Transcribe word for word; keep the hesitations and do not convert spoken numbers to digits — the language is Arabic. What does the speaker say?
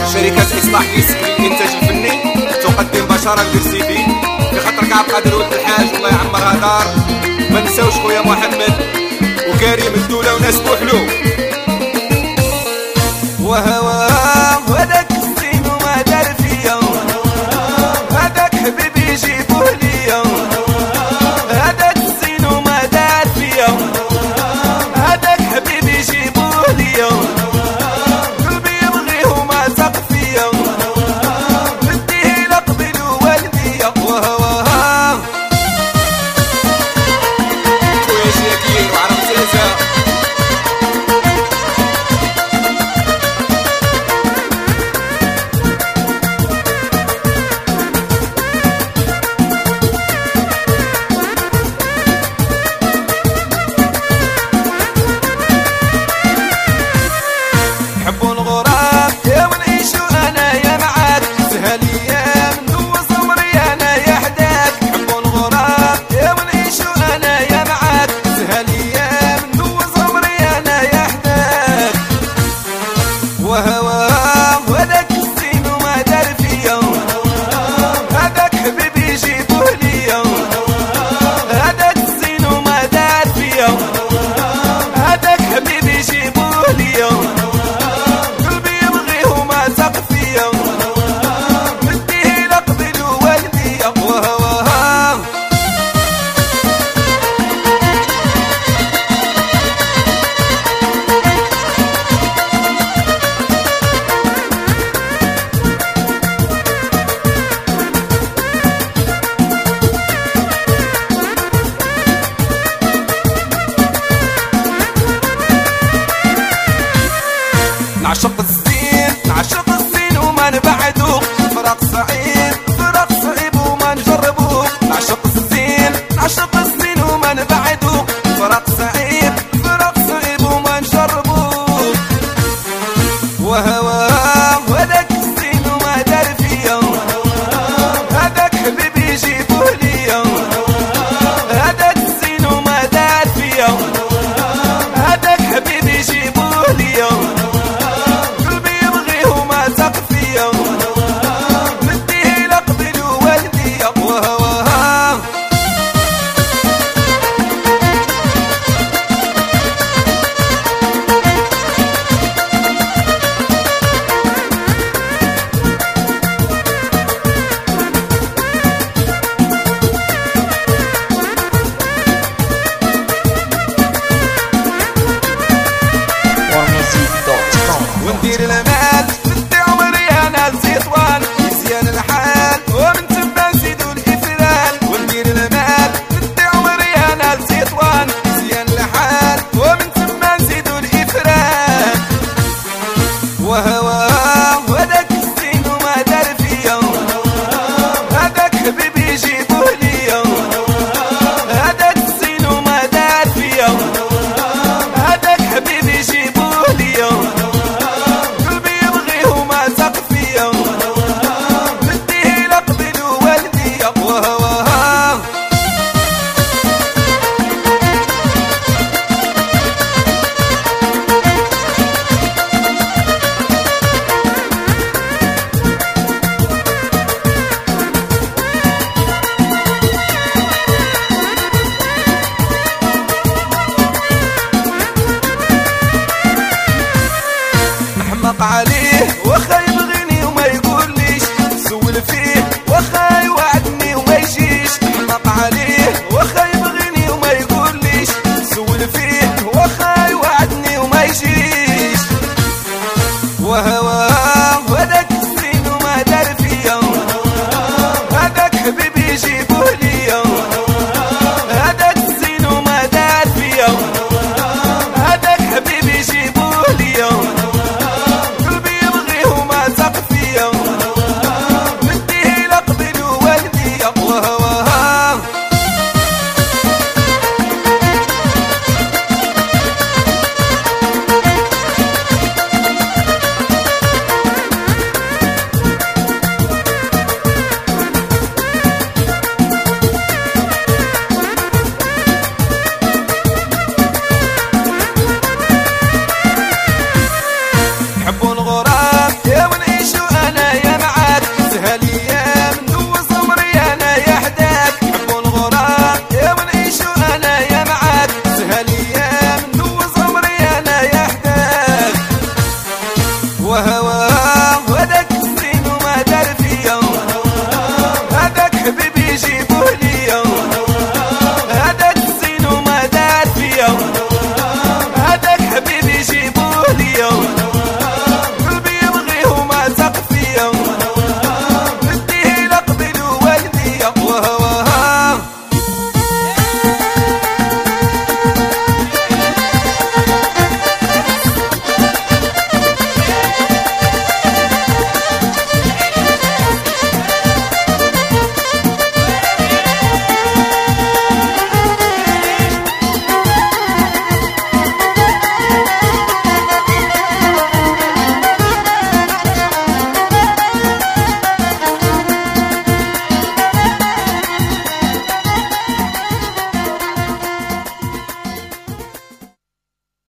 شركة إصلاح ديسك للإنتاج الفني تقدم بشارة ندير سيدي في خاطرك عبد القادر ولد الحاج الله يعمرها دار. ما نساوش خويا محمد وكريم الدولة وناس بوحلو. وهواه هذاك الزين وما دار فيا، هذاك حبيبي جيبوه ليا، هذاك الزين وما دار فيا، هذاك حبيبي جيبوه ليا، قلبي يبغيه وما ثق فيا، نديه لقبل والديا. وهواه خويا شاكير وعرب زازا نعشق الزين نعشق الزين وما نبعدو، فراق صعيب فراق صعيب وما نجربو. نعشق الزين نعشق الزين وما نبعدو، فراق صعيب فراق صعيب وما نجربو. وهواه هذاك الزين وما دار فيا، هذاك حبيبي جيبوه ليا، هذاك الزين وما دار فيا، هذاك حبيبي جيبوه ليا، نديه لقبل والديا. وهواه وندير المال ندي عمري انا لزيطوان، مزيان الحال ومن تما نزيدو الافران. وندير المال ندي عمري انا لزيطوان، مزيان الحال ومن تما نزيدو الافران. وهواه هذاك الزين وما دار فيا، هذاك حبيبي جيبوه ليا، هذاك الزين وما دار فيا، هذاك حبيبي جيبوه ليا، نديه لقبل والديا. وهواه نحمق عليه وخا يبغيني وما يقوليش، نسول فيه وخا يوعدني وما يجيش. نحمق عليه وخا يبغيني وما يقوليش، نسول فيه وخا يوعدني وما يجيش. وهواه هذاك الزين وما دار فيا، هذاك حبيبي جيبوه ليا، هذاك الزين وما دار فيا، هذاك حبيبي جيبوه ليا، نديه لقبل والديا. وهواه وها